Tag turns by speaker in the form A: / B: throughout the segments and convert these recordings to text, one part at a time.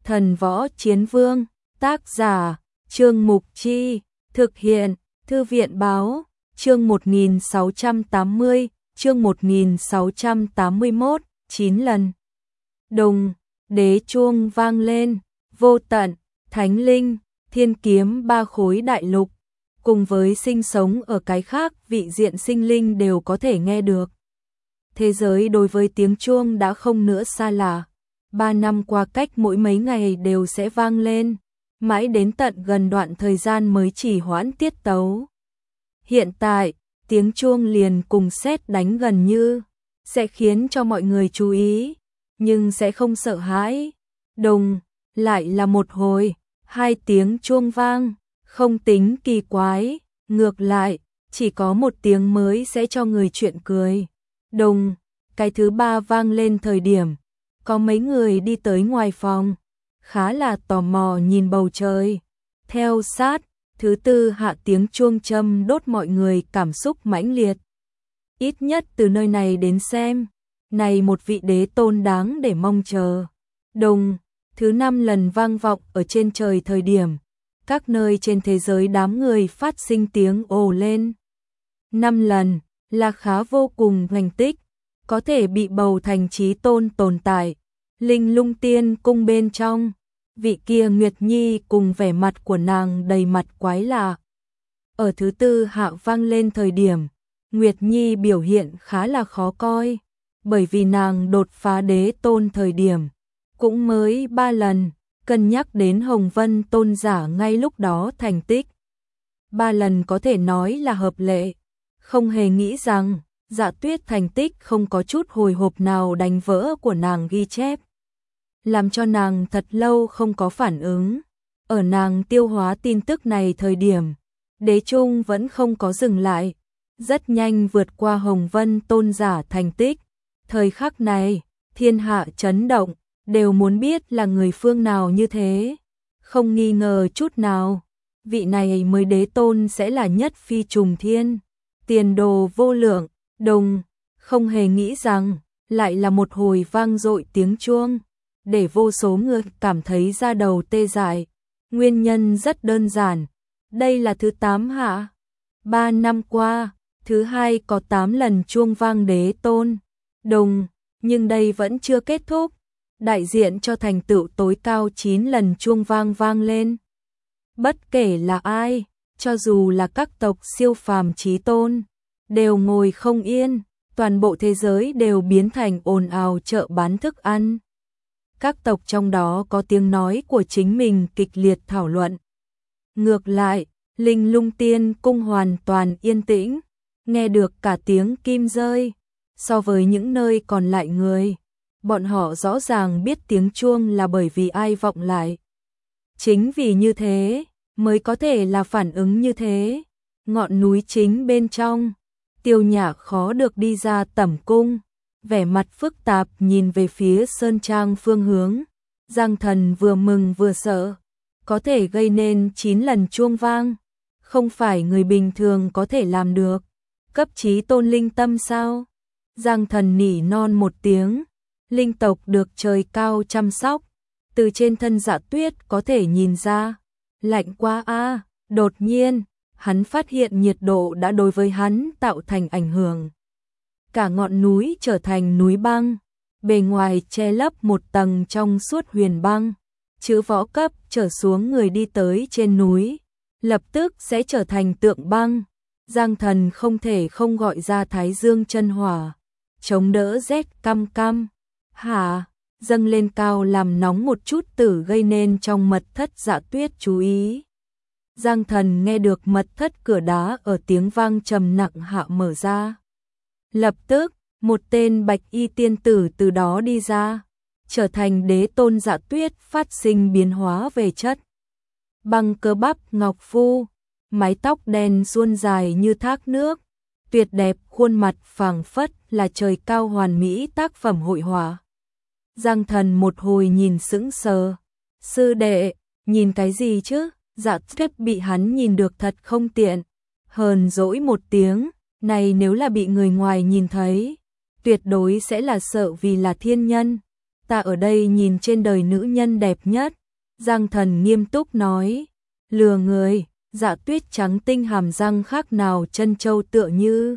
A: Thần Võ Chiến Vương, tác giả, Trương Mục Chi, thực hiện, Thư viện Báo, chương 1680, chương 1681, 9 lần. Đùng, đế chuông vang lên, Vô Tận, Thánh Linh, Thiên Kiếm ba khối đại lục, cùng với sinh sống ở cái khác vị diện sinh linh đều có thể nghe được. Thế giới đối với tiếng chuông đã không nữa xa lạ. 3 năm qua cách mỗi mấy ngày đều sẽ vang lên, mãi đến tận gần đoạn thời gian mới chỉ hoãn tiết tấu. Hiện tại, tiếng chuông liền cùng sét đánh gần như, sẽ khiến cho mọi người chú ý, nhưng sẽ không sợ hãi. Đùng, lại là một hồi, 2 tiếng chuông vang, không tính kỳ quái, ngược lại, chỉ có 1 tiếng mới sẽ cho người chuyện cười. Đùng, cái thứ 3 vang lên thời điểm, có mấy người đi tới ngoài phòng, khá là tò mò nhìn bầu trời. Theo sát, thứ 4 hạ tiếng chuông châm đốt mọi người cảm xúc mãnh liệt. Ít nhất từ nơi này đến xem, này một vị đế tôn đáng để mong chờ. Đùng, thứ 5 lần vang vọng ở trên trời thời điểm, các nơi trên thế giới đám người phát sinh tiếng ồ lên. 5 lần là khá vô cùng thành tích, có thể bị bầu thành chí tôn tồn tại. Linh Lung Tiên cung bên trong, vị kia Nguyệt Nhi cùng vẻ mặt của nàng đầy mặt quái lạ. Ở thứ 4 hạ vang lên thời điểm, Nguyệt Nhi biểu hiện khá là khó coi, bởi vì nàng đột phá đế tôn thời điểm, cũng mới 3 lần, cân nhắc đến Hồng Vân tôn giả ngay lúc đó thành tích. 3 lần có thể nói là hợp lệ, không hề nghĩ rằng Dạ Tuyết thành tích không có chút hồi hộp nào đánh vỡ của nàng ghi chép, làm cho nàng thật lâu không có phản ứng. Ở nàng tiêu hóa tin tức này thời điểm, đế trung vẫn không có dừng lại, rất nhanh vượt qua Hồng Vân tôn giả thành tích. Thời khắc này, thiên hạ chấn động, đều muốn biết là người phương nào như thế. Không nghi ngờ chút nào, vị này mới đế tôn sẽ là nhất phi trùng thiên, tiền đồ vô lượng. Đùng, không hề nghĩ rằng, lại là một hồi vang dội tiếng chuông, để vô số người cảm thấy da đầu tê dại. Nguyên nhân rất đơn giản, đây là thứ 8 hạ. 3 năm qua, thứ 2 có 8 lần chuông vang đế tôn. Đùng, nhưng đây vẫn chưa kết thúc, đại diện cho thành tựu tối cao 9 lần chuông vang vang lên. Bất kể là ai, cho dù là các tộc siêu phàm chí tôn, đều ngồi không yên, toàn bộ thế giới đều biến thành ồn ào chợ bán thức ăn. Các tộc trong đó có tiếng nói của chính mình kịch liệt thảo luận. Ngược lại, Linh Lung Tiên cung hoàn toàn yên tĩnh, nghe được cả tiếng kim rơi. So với những nơi còn lại người, bọn họ rõ ràng biết tiếng chuông là bởi vì ai vọng lại. Chính vì như thế, mới có thể là phản ứng như thế. Ngọn núi chính bên trong, Tiêu Nhã khó được đi ra tẩm cung, vẻ mặt phức tạp nhìn về phía sơn trang phương hướng. Giang Thần vừa mừng vừa sợ, có thể gây nên 9 lần chuông vang, không phải người bình thường có thể làm được. Cấp chí tôn linh tâm sao? Giang Thần nỉ non một tiếng, linh tộc được trời cao chăm sóc, từ trên thân Dạ Tuyết có thể nhìn ra, lạnh quá a. Đột nhiên, hắn phát hiện nhiệt độ đã đối với hắn tạo thành ảnh hưởng. Cả ngọn núi trở thành núi băng, bề ngoài che lấp một tầng trong suốt huyền băng, chữ võ cấp trở xuống người đi tới trên núi, lập tức sẽ trở thành tượng băng. Giang Thần không thể không gọi ra Thái Dương chân hỏa, chống đỡ rét căm căm. Hả, dâng lên cao làm nóng một chút tử gây nên trong mật thất Dạ Tuyết chú ý. Giang Thần nghe được mật thất cửa đá ở tiếng vang trầm nặng hạ mở ra. Lập tức, một tên bạch y tiên tử từ đó đi ra, trở thành đế tôn. Dạ Tuyết phát sinh biến hóa về chất. Bằng cơ bắp ngọc phu, mái tóc đen suôn dài như thác nước, tuyệt đẹp khuôn mặt phảng phất là trời cao hoàn mỹ tác phẩm hội họa. Giang Thần một hồi nhìn sững sờ. Sư đệ, nhìn cái gì chứ? Dạ Tuyết bị hắn nhìn được thật không tiện, hờn dỗi một tiếng, này nếu là bị người ngoài nhìn thấy, tuyệt đối sẽ là sợ vì là thiên nhân. ta ở đây nhìn trên đời nữ nhân đẹp nhất. Giang Thần nghiêm túc nói, lừa người. Dạ Tuyết trắng tinh hàm răng khác nào chân châu tựa như.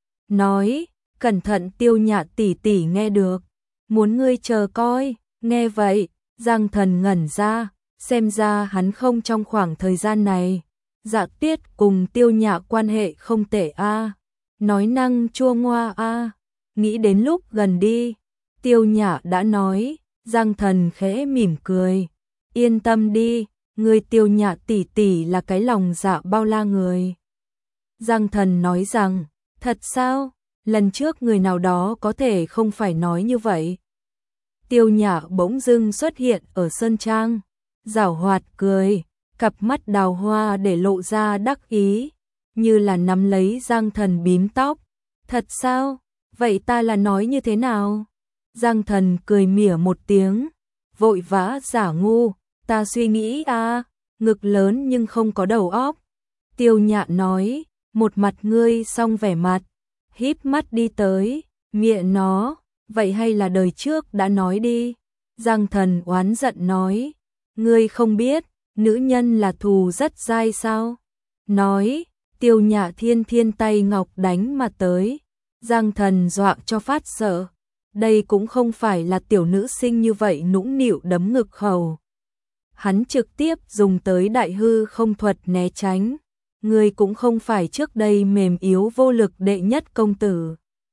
A: Nói, cẩn thận Tiêu Nhạ tỷ tỷ nghe được. Muốn ngươi chờ coi. Nghe vậy, Giang Thần ngẩn ra, xem ra hắn không trong khoảng thời gian này. Dạ Tuyết cùng Tiêu Nhạ quan hệ không tệ a. Nói năng chua ngoa a. Nghĩ đến lúc gần đi, Tiêu Nhạ đã nói. Giang Thần khẽ mỉm cười. Yên tâm đi, người Tiêu Nhạ tỷ tỷ là cái lòng dạ bao la người. Giang Thần nói rằng, thật sao? Lần trước người nào đó có thể không phải nói như vậy. Tiêu Nhạ bỗng dưng xuất hiện ở sân trang, giảo hoạt cười, cặp mắt đào hoa để lộ ra đắc ý, như là nắm lấy Giang Thần bím tóc. Thật sao? Vậy ta là nói như thế nào? Giang Thần cười mỉa một tiếng, vội vã giả ngu, ta suy nghĩ ngực lớn nhưng không có đầu óc. Tiêu Nhạ nói, một mặt ngươi xong vẻ mặt, híp mắt đi tới, miệng nó, vậy hay là đời trước đã nói đi. Giang Thần oán giận nói, ngươi không biết, nữ nhân là thù rất dai sao? Nói, Tiêu Nhạ thiên thiên tay ngọc đánh mà tới. Giang Thần dọa cho phát sợ, đây cũng không phải là tiểu nữ sinh như vậy nũng nịu đấm ngực khẩu. Hắn trực tiếp dùng tới đại hư không thuật né tránh. Ngươi cũng không phải trước đây mềm yếu vô lực đệ nhất công tử.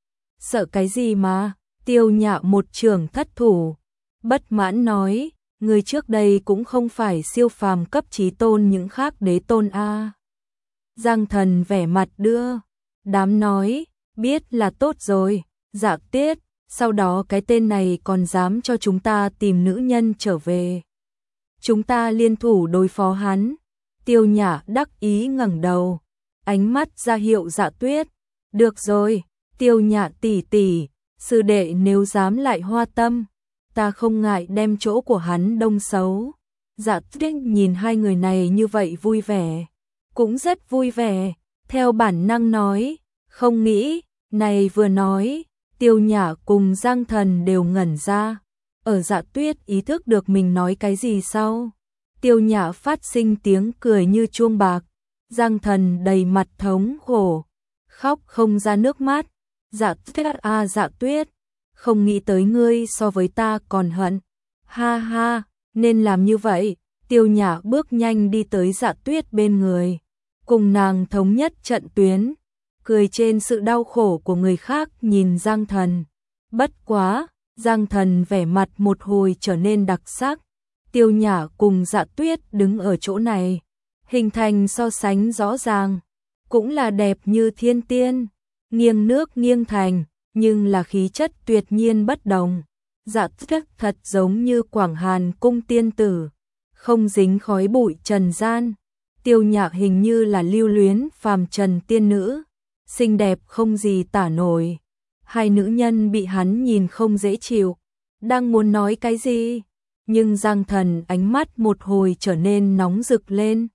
A: Sợ cái gì mà? Tiêu Nhạ một trường thất thủ, bất mãn nói, ngươi trước đây cũng không phải siêu phàm cấp chí tôn những khác đế tôn a. Giang Thần vẻ mặt đưa đám nói, biết là tốt rồi. Dạ Tuyết, sau đó cái tên này còn dám cho chúng ta tìm nữ nhân trở về. Chúng ta liên thủ đối phó hắn. Tiêu Nhạ đắc ý ngẩng đầu, ánh mắt ra hiệu Dạ Tuyết. Được rồi, Tiêu Nhạ tỷ tỷ, sư đệ nếu dám lại hoa tâm, ta không ngại đem chỗ của hắn đông xấu. Dạ Tuyết nhìn hai người này như vậy vui vẻ, cũng rất vui vẻ, theo bản năng nói, không nghĩ. Này vừa nói, Tiêu Nhạ cùng Giang Thần đều ngẩn ra. Ở Dạ Tuyết ý thức được mình nói cái gì sau, Tiêu Nhạ phát sinh tiếng cười như chuông bạc. Giang Thần đầy mặt thống khổ, khóc không ra nước mắt. Dạ Tuyết Dạ Tuyết, không nghĩ tới ngươi so với ta còn hận. Ha ha, nên làm như vậy. Tiêu Nhạ bước nhanh đi tới Dạ Tuyết bên người, cùng nàng thống nhất trận tuyến, cười trên sự đau khổ của người khác nhìn Giang Thần. Bất quá, Giang Thần vẻ mặt một hồi trở nên đặc sắc. Tiêu Nhạ cùng Dạ Tuyết đứng ở chỗ này, hình thành so sánh rõ ràng, cũng là đẹp như thiên tiên, nghiêng nước nghiêng thành, nhưng là khí chất tuyệt nhiên bất đồng. Dạ Tuyết thật giống như Quảng Hàn cung tiên tử, không dính khói bụi trần gian. Tiêu Nhạ hình như là lưu luyến phàm trần tiên nữ, xinh đẹp không gì tả nổi. Hai nữ nhân bị hắn nhìn không dễ chịu, đang muốn nói cái gì, nhưng Giang Thần ánh mắt một hồi trở nên nóng rực lên.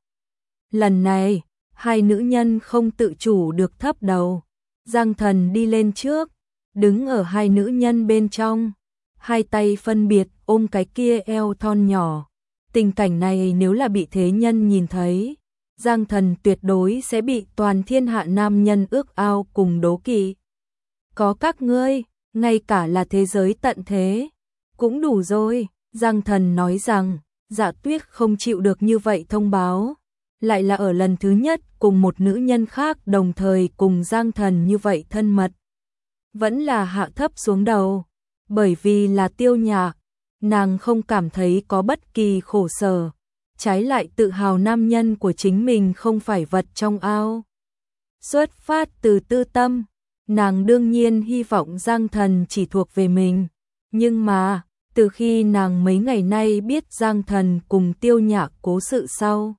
A: Lần này, hai nữ nhân không tự chủ được thấp đầu. Giang Thần đi lên trước, đứng ở hai nữ nhân bên trong, hai tay phân biệt ôm cái kia eo thon nhỏ. Tình cảnh này nếu là bị thế nhân nhìn thấy, Giang Thần tuyệt đối sẽ bị toàn thiên hạ nam nhân ước ao cùng đố kỵ. Có các ngươi, ngay cả là thế giới tận thế, cũng đủ rồi. Giang Thần nói rằng, Dạ Tuyết không chịu được như vậy thông báo, lại là ở lần thứ nhất cùng một nữ nhân khác đồng thời cùng Giang Thần như vậy thân mật. Vẫn là hạ thấp xuống đầu, bởi vì là Tiêu Nhạ, nàng không cảm thấy có bất kỳ khổ sở, trái lại tự hào nam nhân của chính mình không phải vật trong ao. Xuất phát từ tư tâm, nàng đương nhiên hy vọng Giang Thần chỉ thuộc về mình, nhưng mà, từ khi nàng mấy ngày nay biết Giang Thần cùng Tiêu Nhạ cố sự sau,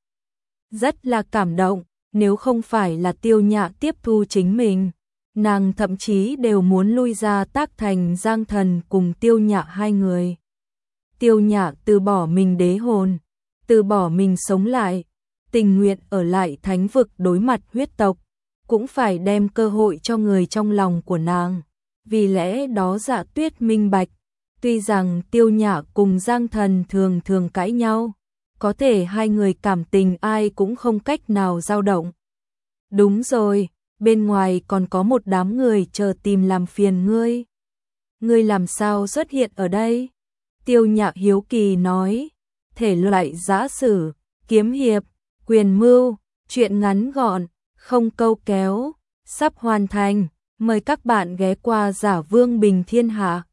A: rất là cảm động. Nếu không phải là Tiêu Nhạ tiếp thu chính mình, nàng thậm chí đều muốn lui ra tác thành Giang Thần cùng Tiêu Nhạ hai người. Tiêu Nhạ từ bỏ mình đế hồn, từ bỏ mình sống lại, tình nguyện ở lại thánh vực đối mặt huyết tộc, cũng phải đem cơ hội cho người trong lòng của nàng. Vì lẽ đó Dạ Tuyết minh bạch, Tuy rằng Tiêu Nhã cùng Giang Thần thường thường cãi nhau, có thể hai người cảm tình ai cũng không cách nào dao động. Đúng rồi, bên ngoài còn có một đám người chờ tìm làm phiền ngươi. Ngươi làm sao xuất hiện ở đây? Tiêu Nhã hiếu kỳ nói, thể loại giã sử, kiếm hiệp, quyền mưu, truyện ngắn gọn, không câu kéo, sắp hoàn thành, mời các bạn ghé qua Giả Vương Bình Thiên Hạ.